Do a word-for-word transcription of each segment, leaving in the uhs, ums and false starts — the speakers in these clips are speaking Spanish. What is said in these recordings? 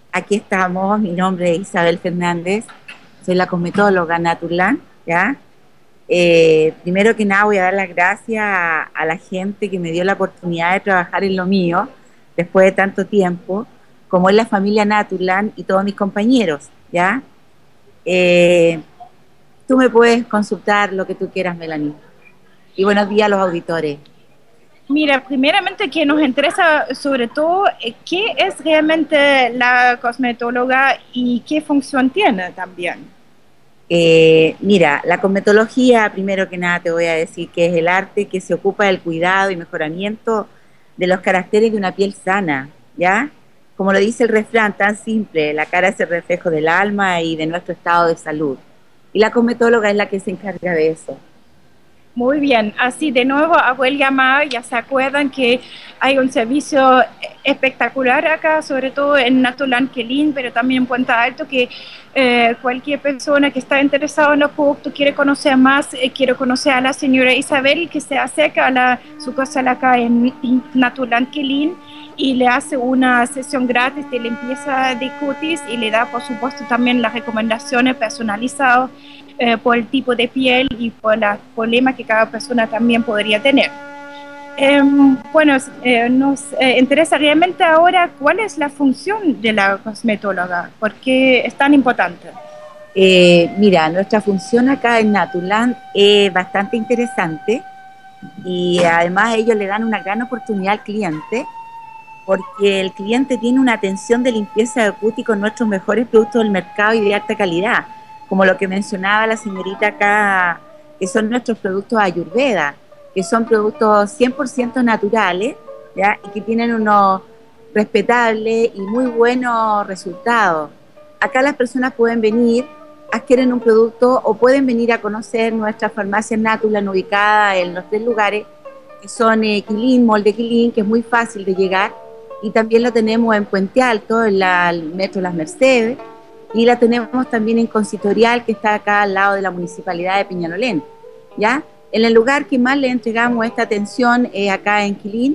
Aquí estamos, mi nombre es Isabel Fernández, soy la cosmetóloga Naturlan, ¿ya? Eh, primero que nada voy a dar las gracias a, a la gente que me dio la oportunidad de trabajar en lo mío después de tanto tiempo, como es la familia Naturlan y todos mis compañeros, ¿ya? Eh, Tú me puedes consultar lo que tú quieras, Melanie. Y buenos días a los auditores. Mira, primeramente que nos interesa sobre todo eh, qué es realmente la cosmetóloga y qué función tiene también. Eh, mira, la cosmetología, primero que nada te voy a decir que es el arte que se ocupa del cuidado y mejoramiento de los caracteres de una piel sana, ¿ya? Como lo dice el refrán tan simple, la cara es el reflejo del alma y de nuestro estado de salud. Y la cosmetóloga es la que se encarga de eso. Muy bien, así de nuevo hago el llamado, ya se acuerdan que hay un servicio espectacular acá, sobre todo en Natuland Quelín, pero también en Puente Alto, que eh, cualquier persona que está interesada en los productos, quiere conocer más, eh, quiere conocer a la señora Isabel, que se acerca a la sucursal acá en Natuland Quelín y le hace una sesión gratis de limpieza de cutis y le da, por supuesto, también las recomendaciones personalizadas eh, por el tipo de piel y por los problemas que cada persona también podría tener. Eh, bueno, eh, nos eh, interesa realmente ahora cuál es la función de la cosmetóloga, por qué es tan importante. Eh, mira, nuestra función acá en Natuland es bastante interesante y además ellos le dan una gran oportunidad al cliente porque el cliente tiene una atención de limpieza de cutis con nuestros mejores productos del mercado y de alta calidad, como lo que mencionaba la señorita acá, que son nuestros productos Ayurveda, que son productos cien por ciento naturales, ¿ya? Y que tienen unos respetables y muy buenos resultados. Acá las personas pueden venir, adquieren un producto o pueden venir a conocer nuestras farmacias Natulan ubicadas en los tres lugares, que son eh, Quilín, Molde Quilín, que es muy fácil de llegar, y también lo tenemos en Puente Alto, en la, el Metro Las Mercedes, y la tenemos también en Consitorial, que está acá al lado de la Municipalidad de Peñalolén, ¿ya? En el lugar que más le entregamos esta atención es acá en Quilín,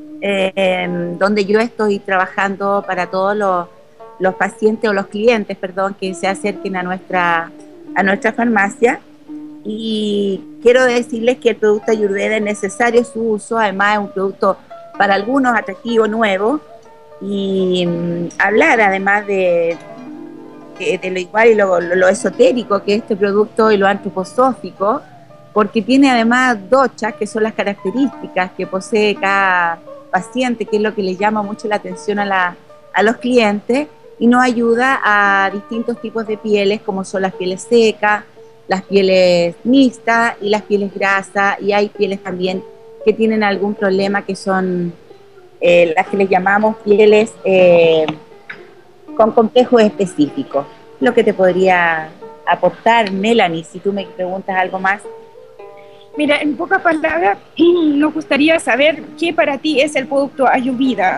eh, donde yo estoy trabajando para todos los, los pacientes o los clientes, perdón, que se acerquen a nuestra, a nuestra farmacia. Y quiero decirles que el producto Ayurveda es necesario su uso, además es un producto para algunos atractivo, nuevo, y mm, hablar además de, de, de lo igual y lo, lo, lo esotérico que es este producto y lo antroposófico, porque tiene además dochas, que son las características que posee cada paciente, que es lo que le llama mucho la atención a, la, a los clientes, y nos ayuda a distintos tipos de pieles, como son las pieles secas, las pieles mixtas y las pieles grasas, y hay pieles también que tienen algún problema, que son eh, las que les llamamos pieles eh, con complejos específicos. Lo que te podría aportar, Melanie, si tú me preguntas algo más. Mira, en pocas palabras, nos gustaría saber qué para ti es el producto Ayurveda.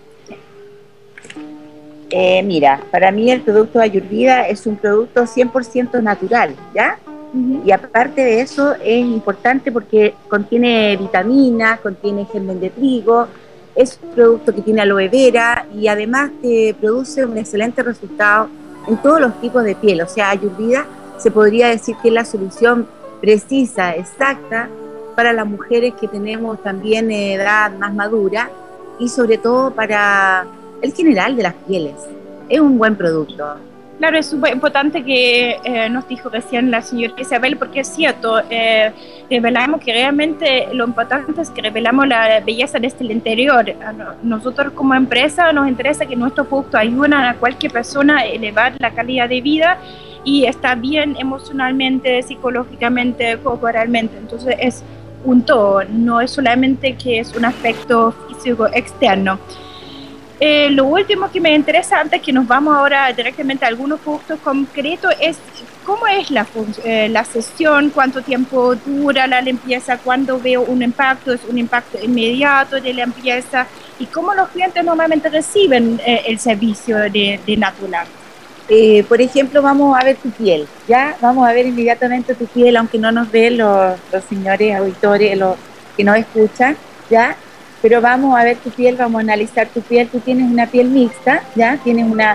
Eh, mira, para mí el producto Ayurveda es un producto cien por ciento natural, ¿ya? Uh-huh. Y aparte de eso es importante porque contiene vitaminas, contiene germen de trigo, es un producto que tiene aloe vera y además te produce un excelente resultado en todos los tipos de piel. O sea, Ayurveda se podría decir que es la solución precisa, exacta, para las mujeres que tenemos también edad más madura y sobre todo para el general de las pieles. Es un buen producto. Claro, es súper importante que eh, nos dijo recién la señora Isabel, porque es cierto, eh, revelamos que realmente lo importante es que revelamos la belleza desde el interior. Nosotros como empresa nos interesa que nuestros productos ayuden a cualquier persona a elevar la calidad de vida y estar bien emocionalmente, psicológicamente, corporalmente. Entonces es un todo, no es solamente que es un aspecto físico externo. Eh, lo último que me interesa, antes que nos vamos ahora directamente a algunos puntos concretos, es cómo es la, eh, la sesión, cuánto tiempo dura la limpieza, cuándo veo un impacto, es un impacto inmediato de la limpieza y cómo los clientes normalmente reciben eh, el servicio de, de Natural. Eh, por ejemplo, vamos a ver tu piel, ¿ya? Vamos a ver inmediatamente tu piel, aunque no nos ven los, los señores auditores, los que nos escuchan, ¿ya? Pero vamos a ver tu piel, vamos a analizar tu piel. Tú tienes una piel mixta, ¿ya? Tienes una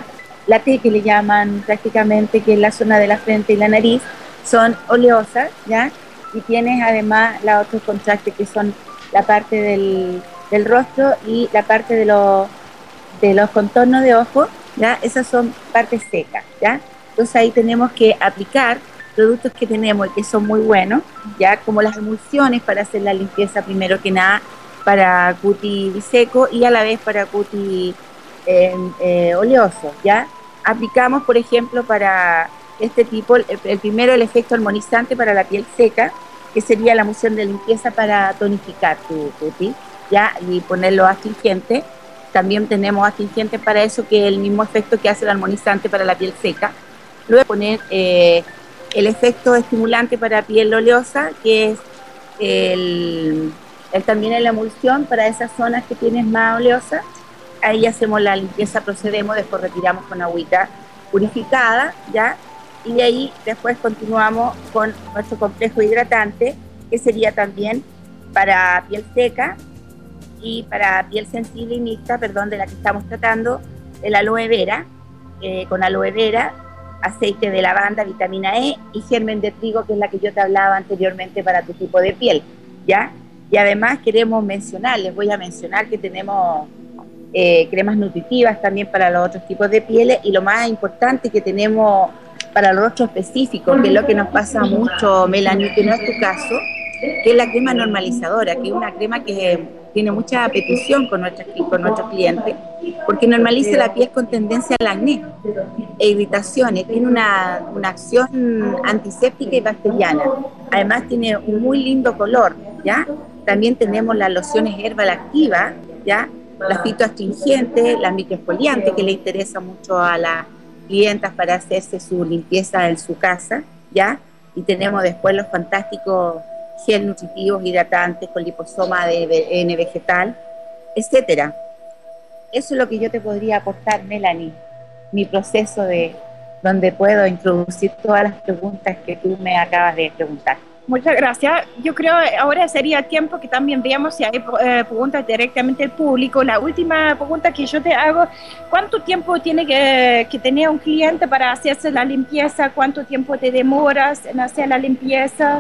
la T que le llaman prácticamente, que es la zona de la frente y la nariz, son oleosas, ¿ya? Y tienes además los otros contrastes que son la parte del, del rostro y la parte de los, de los contornos de ojos, ¿ya? Esas son partes secas, ¿ya? Entonces ahí tenemos que aplicar productos que tenemos y que son muy buenos, ya como las emulsiones para hacer la limpieza primero que nada para cutis seco y a la vez para cutis eh, eh, oleoso, ¿ya? Aplicamos, por ejemplo, para este tipo, el, el primero el efecto armonizante para la piel seca, que sería la emulsión de limpieza para tonificar tu cutis, ¿ya? Y ponerlo astringente. También tenemos astringentes para eso, que es el mismo efecto que hace el armonizante para la piel seca. Luego poner eh, el efecto estimulante para piel oleosa, que es el, el también en la emulsión para esas zonas que tienes más oleosas. Ahí hacemos la limpieza, procedemos, después retiramos con agüita purificada, ¿ya? Y de ahí después continuamos con nuestro complejo hidratante, que sería también para piel seca y para piel sensible y mixta, perdón, de la que estamos tratando, el aloe vera, eh, con aloe vera, aceite de lavanda, vitamina E y germen de trigo, que es la que yo te hablaba anteriormente para tu tipo de piel, ¿ya? Y además queremos mencionar, les voy a mencionar que tenemos eh, cremas nutritivas también para los otros tipos de pieles, y lo más importante que tenemos para el rostro específico, que es lo que nos pasa mucho, Melanie, que no es tu caso, que es la crema normalizadora, que es una crema que tiene mucha petición con, nuestras, con nuestros clientes, porque normaliza la piel con tendencia al acné e irritaciones, tiene una, una acción antiséptica y bacteriana, además tiene un muy lindo color, ¿ya? También tenemos las lociones herbal activas, ¿ya? Las fitoastringentes, las microexfoliantes, que le interesa mucho a las clientas para hacerse su limpieza en su casa, ¿ya? Y tenemos después los fantásticos gel nutritivos hidratantes con liposoma de N vegetal, etcétera. Eso es lo que yo te podría aportar, Melanie, mi proceso de donde puedo introducir todas las preguntas que tú me acabas de preguntar. Muchas gracias. Yo creo que ahora sería tiempo que también veamos si hay eh, preguntas directamente del público. La última pregunta que yo te hago, ¿cuánto tiempo tiene que, que tener un cliente para hacerse la limpieza? ¿Cuánto tiempo te demoras en hacer la limpieza?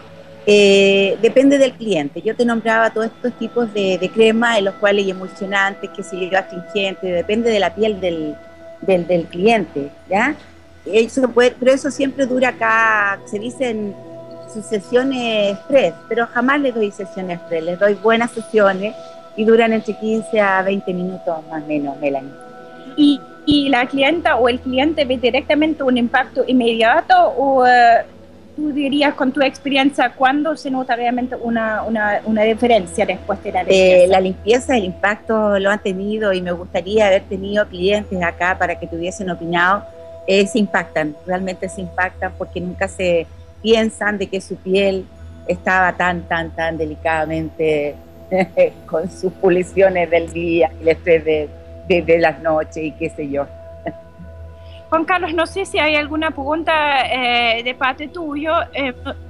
Eh, depende del cliente. Yo te nombraba todos estos tipos de, de cremas, en los cuales hay emulsionantes, que se yo, astringentes, depende de la piel del, del, del cliente, ¿ya? Eso puede, pero eso siempre dura acá, se dicen sus sesiones express, pero jamás les doy sesiones express, les doy buenas sesiones y duran entre quince a veinte minutos más o menos, Melanie. ¿Y, y la clienta o el cliente ve directamente un impacto inmediato o uh, tú dirías con tu experiencia cuándo se nota realmente una, una, una diferencia después de la limpieza? Eh, la limpieza, el impacto lo han tenido y me gustaría haber tenido clientes acá para que tuviesen opinado, eh, se impactan, realmente se impactan porque nunca se piensan de que su piel estaba tan, tan, tan delicadamente con sus puliciones del día y el estrés de, de, de las noches y qué sé yo. Juan Carlos, no sé si hay alguna pregunta eh, de parte tuyo. Eh,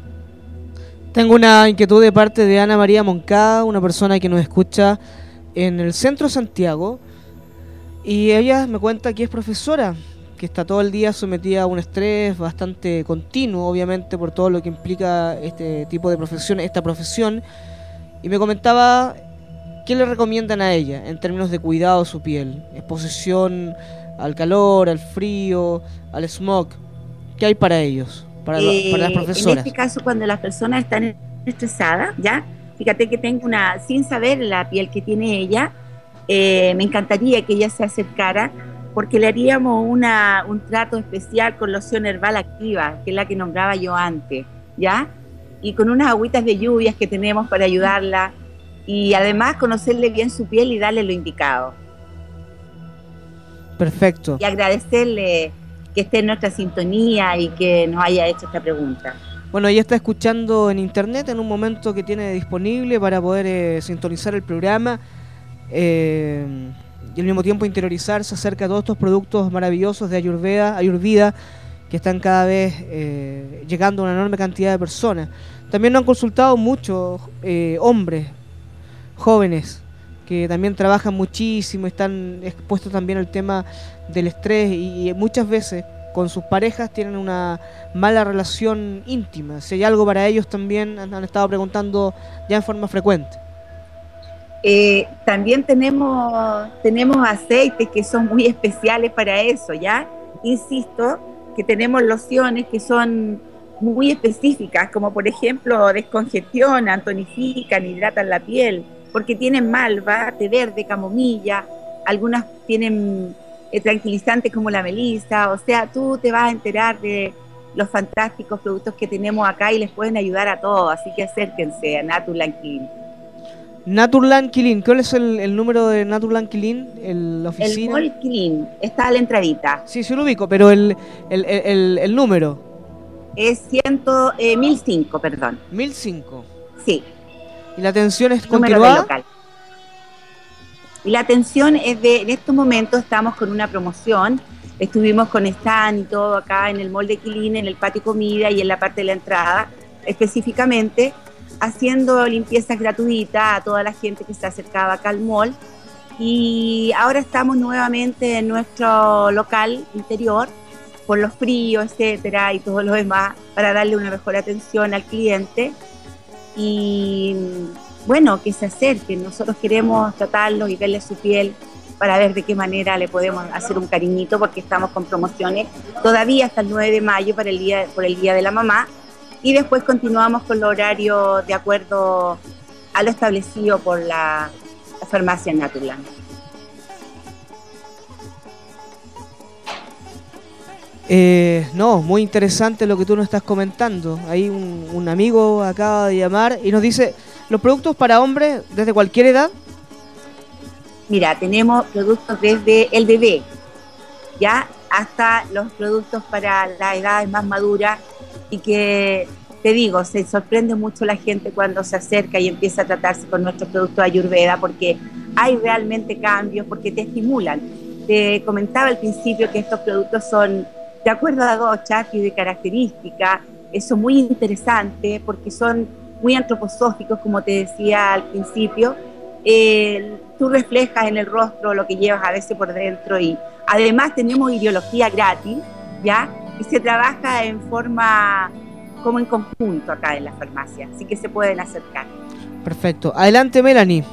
Tengo una inquietud de parte de Ana María Moncada, una persona que nos escucha en el centro de Santiago, y ella me cuenta que es profesora, que está todo el día sometida a un estrés bastante continuo, obviamente por todo lo que implica este tipo de profesión, esta profesión, y me comentaba qué le recomiendan a ella en términos de cuidado de su piel, exposición al calor, al frío, al smog. ¿Qué hay para ellos, para, eh, para las profesoras? En este caso, cuando las personas están estresadas, ya, fíjate que tengo una, sin saber la piel que tiene ella, eh, me encantaría que ella se acercara, porque le haríamos una, un trato especial con loción herbal activa, que es la que nombraba yo antes, ¿ya? Y con unas agüitas de lluvias que tenemos para ayudarla, y además conocerle bien su piel y darle lo indicado. Perfecto. Y agradecerle que esté en nuestra sintonía y que nos haya hecho esta pregunta. Bueno, ella está escuchando en internet en un momento que tiene disponible para poder eh, sintonizar el programa eh, y al mismo tiempo interiorizarse acerca de todos estos productos maravillosos de Ayurveda, Ayurveda, que están cada vez eh, llegando a una enorme cantidad de personas. También nos han consultado muchos eh, hombres jóvenes que también trabajan muchísimo, están expuestos también al tema del estrés y, y muchas veces con sus parejas tienen una mala relación íntima. Si hay algo para ellos también han, han estado preguntando ya en forma frecuente. Eh, también tenemos, tenemos aceites que son muy especiales para eso, ¿ya? Insisto que tenemos lociones que son muy específicas, como por ejemplo descongestionan, tonifican, hidratan la piel, porque tienen malva, té verde, camomilla, algunas tienen eh, tranquilizantes como la melisa, o sea, tú te vas a enterar de los fantásticos productos que tenemos acá y les pueden ayudar a todos, así que acérquense a Natureland Clean. Natureland Clean, ¿cuál es el, el número de Natureland Clean? El, la oficina. El Mall Clean, está a la entradita. Sí, sí lo ubico, pero el, el, el, el, el número. Es ciento, eh, mil cinco, perdón. mil cinco. Sí. ¿Y la atención es Número continuada? local. Y la atención es de, en estos momentos estamos con una promoción, estuvimos con stand y todo acá en el Mall de Quilín, en el patio comida y en la parte de la entrada, específicamente haciendo limpiezas gratuitas a toda la gente que se acercaba acá al mall. Y ahora estamos nuevamente en nuestro local interior, por los fríos, etcétera, y todo lo demás, para darle una mejor atención al cliente. Y bueno, que se acerquen, nosotros queremos tratarlos y verles su piel para ver de qué manera le podemos hacer un cariñito, porque estamos con promociones todavía hasta el nueve de mayo para el día, por el Día de la Mamá, y después continuamos con los horarios de acuerdo a lo establecido por la, la farmacia Natureland. Eh, no, muy interesante lo que tú nos estás comentando. Hay un, un amigo acaba de llamar y nos dice, ¿los productos para hombres desde cualquier edad? Mira, tenemos productos desde el bebé, ya hasta los productos para las edades más maduras, y que, te digo, se sorprende mucho la gente cuando se acerca y empieza a tratarse con nuestros productos Ayurveda, porque hay realmente cambios, porque te estimulan. Te comentaba al principio que estos productos son de acuerdo a dos charts y de características, eso muy interesante, porque son muy antroposóficos, como te decía al principio. Eh, tú reflejas en el rostro lo que llevas a veces por dentro, y además tenemos ideología gratis, ¿ya? Y se trabaja en forma como en conjunto acá en la farmacia, así que se pueden acercar. Perfecto. Adelante, Melanie.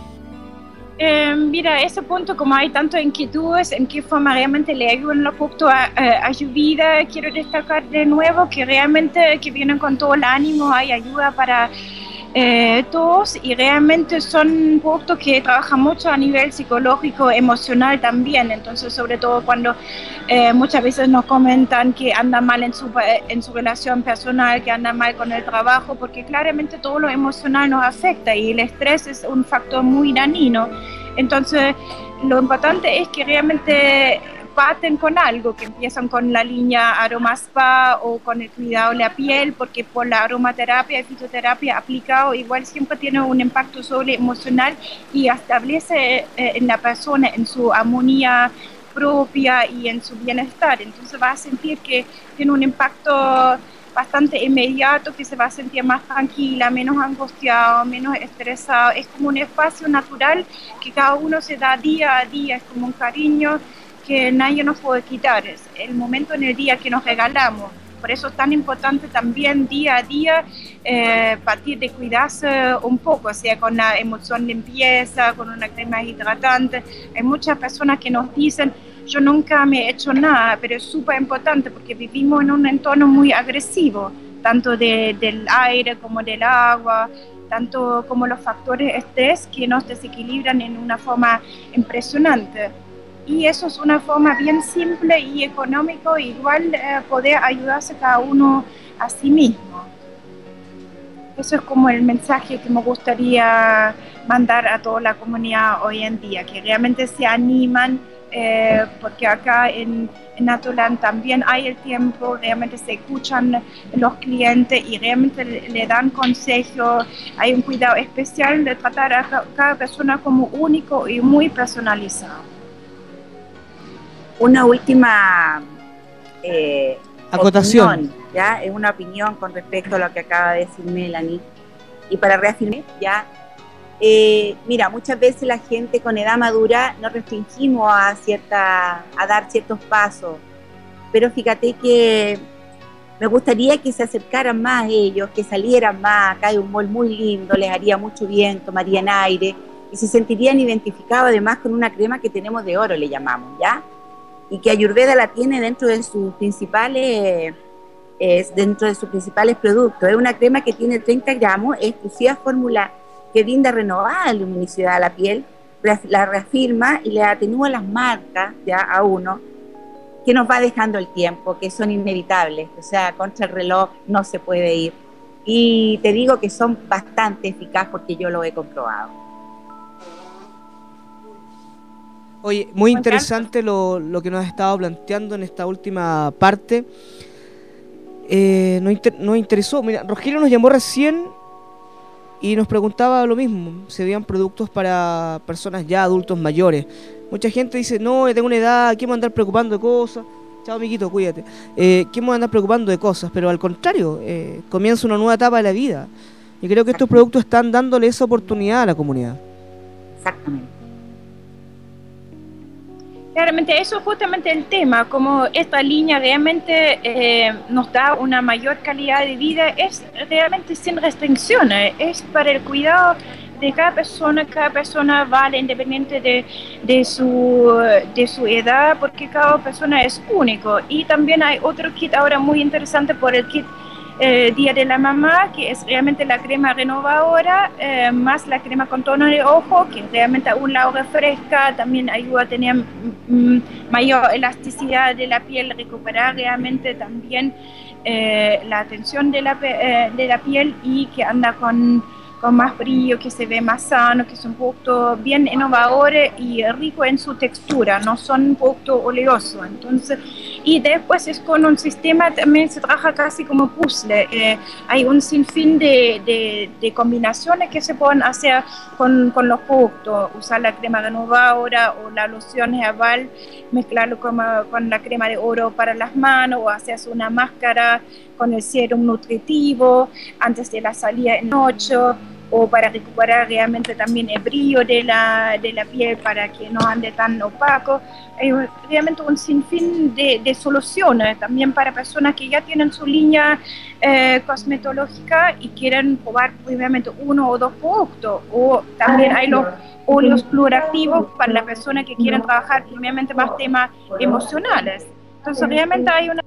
Eh, mira, ese punto, como hay tantas inquietudes, en qué forma realmente le ayudan los productos a, a, Ayurveda, quiero destacar de nuevo que realmente que vienen con todo el ánimo, hay ayuda para Eh, todos, y realmente son productos que trabajan mucho a nivel psicológico, emocional también. Entonces, sobre todo cuando eh, muchas veces nos comentan que andan mal en su, en su relación personal, que andan mal con el trabajo, porque claramente todo lo emocional nos afecta y el estrés es un factor muy dañino. Entonces, lo importante es que realmente parten con algo, que empiezan con la línea Aroma Spa o con el cuidado de la piel, porque por la aromaterapia y fitoterapia aplicado igual siempre tiene un impacto sobre emocional y establece eh, en la persona, en su armonía propia y en su bienestar. Entonces va a sentir que tiene un impacto bastante inmediato, que se va a sentir más tranquila, menos angustiado, menos estresado. Es como un espacio natural que cada uno se da día a día, es como un cariño que nadie nos puede quitar, es el momento en el día que nos regalamos. Por eso es tan importante también día a día eh, partir de cuidarse un poco, sea con la emoción limpieza, con una crema hidratante. Hay muchas personas que nos dicen, yo nunca me he hecho nada, pero es súper importante porque vivimos en un entorno muy agresivo, tanto de, del aire como del agua, tanto como los factores estrés que nos desequilibran en una forma impresionante. Y eso es una forma bien simple y económico, igual eh, poder ayudarse cada uno a sí mismo. Eso es como el mensaje que me gustaría mandar a toda la comunidad hoy en día, que realmente se animan, eh, porque acá en, en Natureland también hay el tiempo, realmente se escuchan los clientes y realmente le, le dan consejos, hay un cuidado especial de tratar a cada persona como único y muy personalizado. Una última eh, acotación, opinión, ¿ya? Es una opinión con respecto a lo que acaba de decir Melanie. Y para reafirmar, ya Eh, mira, muchas veces la gente con edad madura nos restringimos a, cierta, a dar ciertos pasos, pero fíjate que me gustaría que se acercaran más ellos, que salieran más. Acá hay un mall muy lindo, les haría mucho bien, tomarían aire y se sentirían identificados además con una crema que tenemos de oro, le llamamos, ¿ya? Y que Ayurveda la tiene dentro de sus principales, eh, dentro de sus principales productos. Es una crema que tiene treinta gramos, es exclusiva fórmula que brinda renovada luminosidad a la piel, la reafirma y le atenúa las marcas ya a uno, que nos va dejando el tiempo, que son inevitables, o sea, contra el reloj no se puede ir. Y te digo que son bastante eficaces porque yo lo he comprobado. Oye, muy interesante lo, lo que nos has estado planteando en esta última parte. Eh, nos, inter, nos interesó, mira, Rogelio nos llamó recién y nos preguntaba lo mismo, si habían productos para personas ya adultos mayores. Mucha gente dice, no, tengo una edad, ¿qué me voy a andar preocupando de cosas? Chao, amiguito, cuídate. Eh, ¿Qué me voy a andar preocupando de cosas? Pero al contrario, eh, comienza una nueva etapa de la vida. Y creo que estos productos están dándole esa oportunidad a la comunidad. Exactamente. Claramente, eso es justamente el tema, como esta línea realmente eh, nos da una mayor calidad de vida, es realmente sin restricciones, es para el cuidado de cada persona, cada persona vale independiente de, de, su, de su edad, porque cada persona es único. Y también hay otro kit ahora muy interesante por el kit eh, Día de la Mamá, que es realmente la crema renovadora, eh, más la crema con tono de ojo, que realmente a un lado refresca, también ayuda a tener mm, mayor elasticidad de la piel, recuperar realmente también eh, la atención de la, eh, de la piel y que anda con con más brillo, que se ve más sano, que son productos bien innovadores y ricos en su textura, no son un producto oleoso. Entonces, y después es con un sistema, también se trabaja casi como puzzle. Eh, hay un sinfín de, de, de combinaciones que se pueden hacer con, con los productos. Usar la crema renovadora o la loción herbal, mezclarlo con, con la crema de oro para las manos o hacerse una máscara con el serum nutritivo antes de la salida en noche, o para recuperar realmente también el brillo de la, de la piel para que no ande tan opaco. Hay realmente un sinfín de, de soluciones también para personas que ya tienen su línea eh, cosmetológica y quieren probar obviamente uno o dos productos, o también hay los óleos pluriactivos para las personas que quieren trabajar obviamente más temas emocionales. Entonces realmente hay una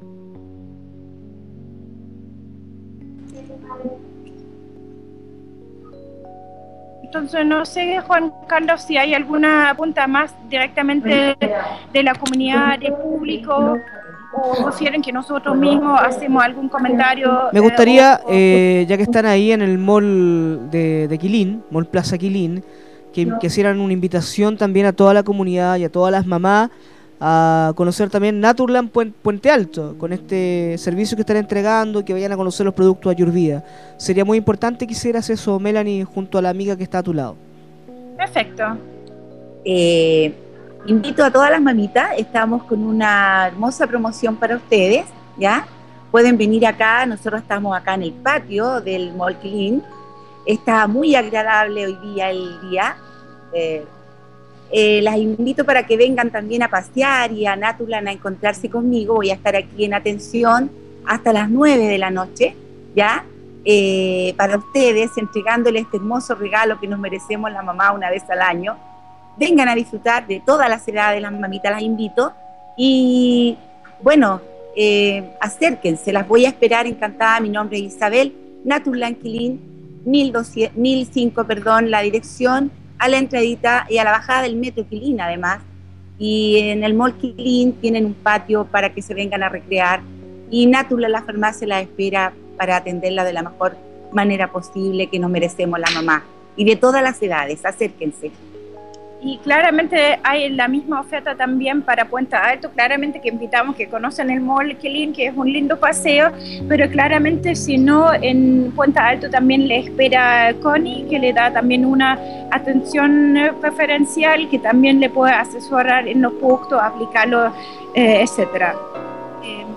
Entonces, no sé, Juan Carlos, si hay alguna punta más directamente de la comunidad, del público, o quieren que nosotros mismos hacemos algún comentario. Me gustaría, eh, o, eh, ya que están ahí en el mall de, de Quilín, Mall Plaza Quilín, que, que hicieran una invitación también a toda la comunidad y a todas las mamás a conocer también Naturland Puente Alto, con este servicio que están entregando, que vayan a conocer los productos Ayurveda. Sería muy importante que hicieras eso, Melanie, junto a la amiga que está a tu lado. Perfecto. Eh, invito a todas las mamitas, estamos con una hermosa promoción para ustedes, ¿ya? Pueden venir acá, nosotros estamos acá en el patio del Mall Quilín. Está muy agradable hoy día el día. Eh, Eh, las invito para que vengan también a pasear y a Naturland a encontrarse conmigo. Voy a estar aquí en atención hasta las nueve de la noche, ¿ya? Eh, para ustedes, entregándoles este hermoso regalo que nos merecemos la mamá una vez al año. Vengan a disfrutar de todas las edades, las mamitas las invito. Y bueno, eh, acérquense, las voy a esperar encantada. Mi nombre es Isabel, Naturland Quilín, mil cinco, perdón, la dirección, a la entradita y a la bajada del metro Quilín además, y en el Mall Quilín tienen un patio para que se vengan a recrear, y Naturland, la farmacia, la espera para atenderla de la mejor manera posible que nos merecemos la mamá, y de todas las edades. Acérquense. Y claramente hay la misma oferta también para Puente Alto, claramente que invitamos que conocen el Mall Quilín, que es un lindo paseo, pero claramente si no, en Puente Alto también le espera Connie, que le da también una atención preferencial, que también le puede asesorar en los productos, aplicarlo, eh, etcétera. Eh,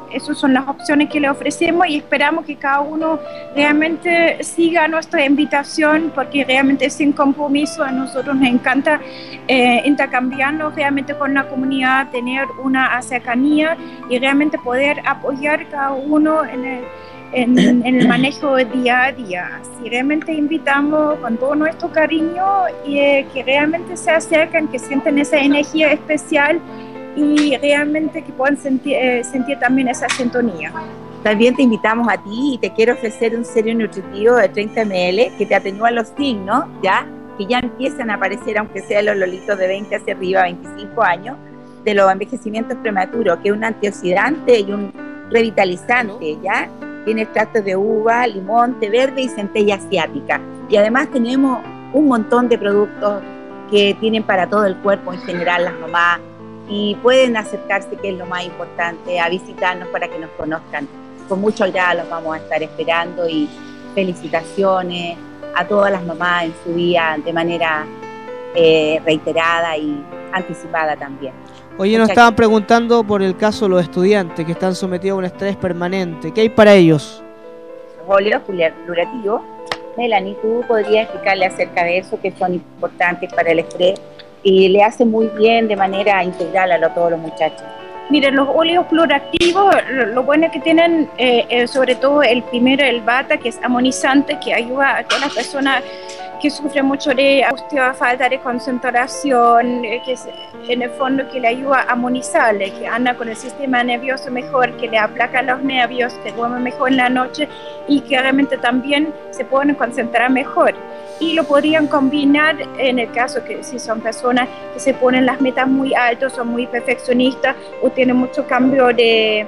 esas son las opciones que le ofrecemos y esperamos que cada uno realmente siga nuestra invitación, porque realmente sin compromiso a nosotros nos encanta eh, intercambiarnos realmente con la comunidad, tener una cercanía y realmente poder apoyar cada uno en el, en, en el manejo día a día. Así realmente invitamos con todo nuestro cariño y eh, que realmente se acerquen, que sienten esa energía especial y realmente que puedan sentir, eh, sentir también esa sintonía. También te invitamos a ti y te quiero ofrecer un serio nutritivo de treinta mililitros que te atenúa los signos, ¿ya? Que ya empiezan a aparecer, aunque sean los lolitos de veinte hacia arriba, veinticinco años, de los envejecimientos prematuros, que es un antioxidante y un revitalizante, ¿ya? Tiene extractos de uva, limón, té verde y centella asiática. Y además tenemos un montón de productos que tienen para todo el cuerpo en general las mamás, y pueden acercarse, que es lo más importante, a visitarnos para que nos conozcan. Con mucho agrado los vamos a estar esperando y felicitaciones a todas las mamás en su día de manera eh, reiterada y anticipada también. Oye, nos estaban preguntando por el caso de los estudiantes que están sometidos a un estrés permanente. ¿Qué hay para ellos? Los óleos plurativos. Melanie, tú podrías explicarle acerca de eso, que son importantes para el estrés y le hace muy bien de manera integral a lo, todos los muchachos. Miren, los óleos pluractivos, lo, lo bueno es que tienen, eh, eh, sobre todo el primero, el bata, que es amonizante, que ayuda a todas las personas que sufren mucho de angustia, falta de concentración, eh, que es en el fondo que le ayuda a amonizarle, que anda con el sistema nervioso mejor, que le aplaca los nervios, que duerme mejor en la noche y que realmente también se pueden concentrar mejor. Y lo podrían combinar en el caso que si son personas que se ponen las metas muy altas, son muy perfeccionistas o tienen mucho cambio de,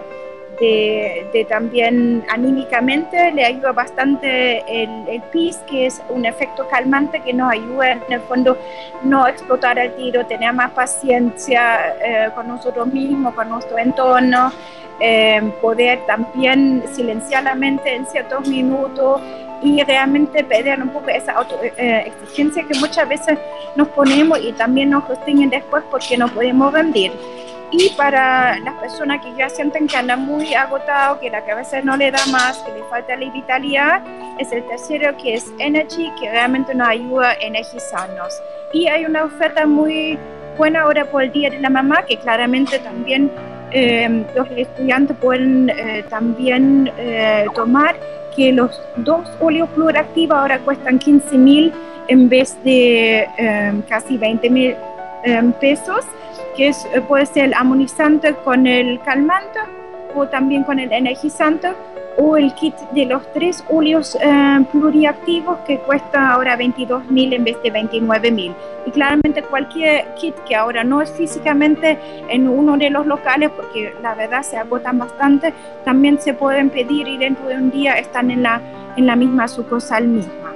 de, de también anímicamente, le ayuda bastante el, el P I S, que es un efecto calmante que nos ayuda en el fondo no explotar al tiro, tener más paciencia eh, con nosotros mismos, con nuestro entorno, eh, poder también silenciar la mente en ciertos minutos y realmente perder un poco esa autoexigencia eh, que muchas veces nos ponemos y también nos restringen después porque no podemos rendir. Y para las personas que ya sienten que andan muy agotados, que la cabeza no le da más, que le falta la vitalidad, es el tercero, que es Energy, que realmente nos ayuda a energizarnos. Y hay una oferta muy buena ahora por el Día de la Mamá, que claramente también eh, los estudiantes pueden eh, también eh, tomar, que los dos óleos pluractivos ahora cuestan quince mil en vez de eh, casi veinte mil eh, pesos, que es, puede ser el amonizante con el calmante o también con el energizante, o el kit de los tres óleos eh, pluriactivos que cuesta ahora veintidós mil en vez de veintinueve mil. Y claramente cualquier kit que ahora no es físicamente en uno de los locales, porque la verdad se agotan bastante, también se pueden pedir y dentro de un día están en la, en la misma sucursal misma.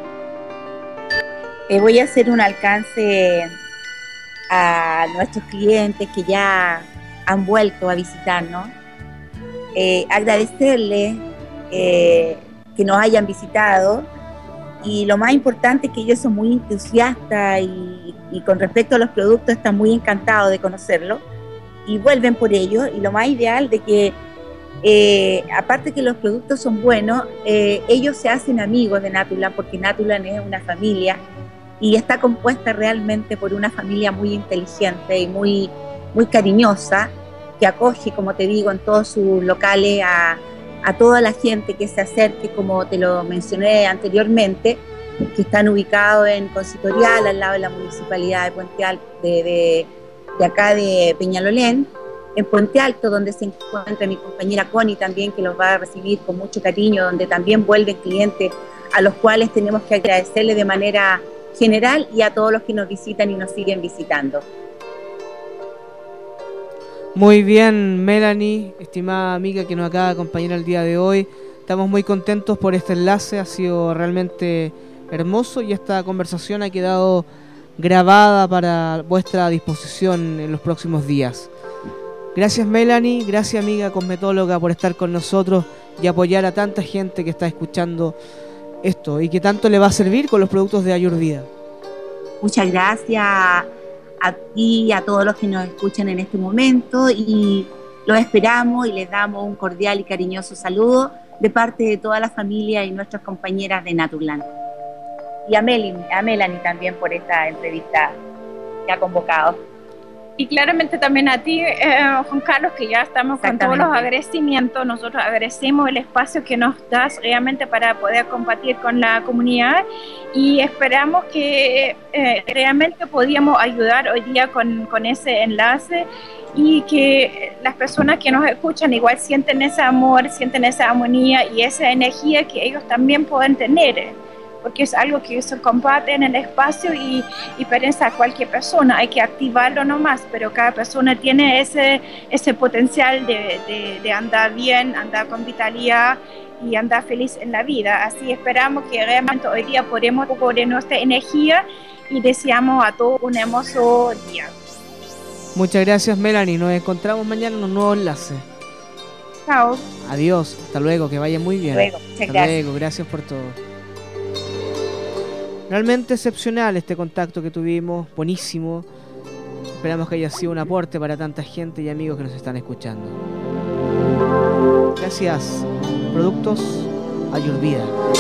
Eh, voy a hacer un alcance a nuestros clientes que ya han vuelto a visitarnos. Eh, agradecerles eh, que nos hayan visitado, y lo más importante es que ellos son muy entusiastas y, y con respecto a los productos están muy encantados de conocerlos y vuelven por ellos. Y lo más ideal de que eh, aparte que los productos son buenos, eh, ellos se hacen amigos de Natulan, porque Natulan es una familia y está compuesta realmente por una familia muy inteligente y muy, muy cariñosa, que acoge, como te digo, en todos sus locales a, a toda la gente que se acerque, como te lo mencioné anteriormente, que están ubicados en Consistorial, al lado de la Municipalidad de Puente Alto, de, de, de acá de Peñalolén, en Puente Alto, donde se encuentra mi compañera Connie también, que los va a recibir con mucho cariño, donde también vuelven clientes a los cuales tenemos que agradecerle de manera general, y a todos los que nos visitan y nos siguen visitando. Muy bien, Melanie, estimada amiga que nos acaba de acompañar el día de hoy. Estamos muy contentos por este enlace, ha sido realmente hermoso y esta conversación ha quedado grabada para vuestra disposición en los próximos días. Gracias, Melanie, gracias, amiga cosmetóloga, por estar con nosotros y apoyar a tanta gente que está escuchando esto y que tanto le va a servir con los productos de Ayurveda. Muchas gracias a ti y a todos los que nos escuchan en este momento, y Los esperamos y les damos un cordial y cariñoso saludo de parte de toda la familia y nuestras compañeras de Naturland. Y a, Meli, a Melanie también por esta entrevista que ha convocado. Y claramente también a ti, eh, Juan Carlos, que ya estamos con todos los agradecimientos. Nosotros agradecemos el espacio que nos das realmente para poder compartir con la comunidad y esperamos que eh, realmente podíamos ayudar hoy día con, con ese enlace y que las personas que nos escuchan igual sienten ese amor, sienten esa armonía y esa energía que ellos también pueden tener, porque es algo que se comparte en el espacio y, y pertenece a cualquier persona. Hay que activarlo nomás, pero cada persona tiene ese, ese potencial de, de, de andar bien, andar con vitalidad y andar feliz en la vida. Así esperamos que realmente hoy día podamos poner nuestra energía y deseamos a todos un hermoso día. Muchas gracias, Melanie. Nos encontramos mañana en un nuevo enlace. Chao. Adiós. Hasta luego. Que vaya muy bien. Luego. Hasta Gracias. luego. Gracias por todo. Realmente excepcional este contacto que tuvimos, buenísimo. Esperamos que haya sido un aporte para tanta gente y amigos que nos están escuchando. Gracias. Productos Ayurveda.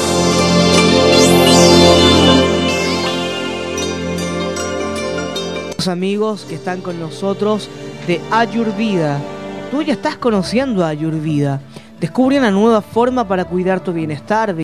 Los amigos que están con nosotros de Ayurveda. Tú ya estás conociendo a Ayurveda. Descubre una nueva forma para cuidar tu bienestar.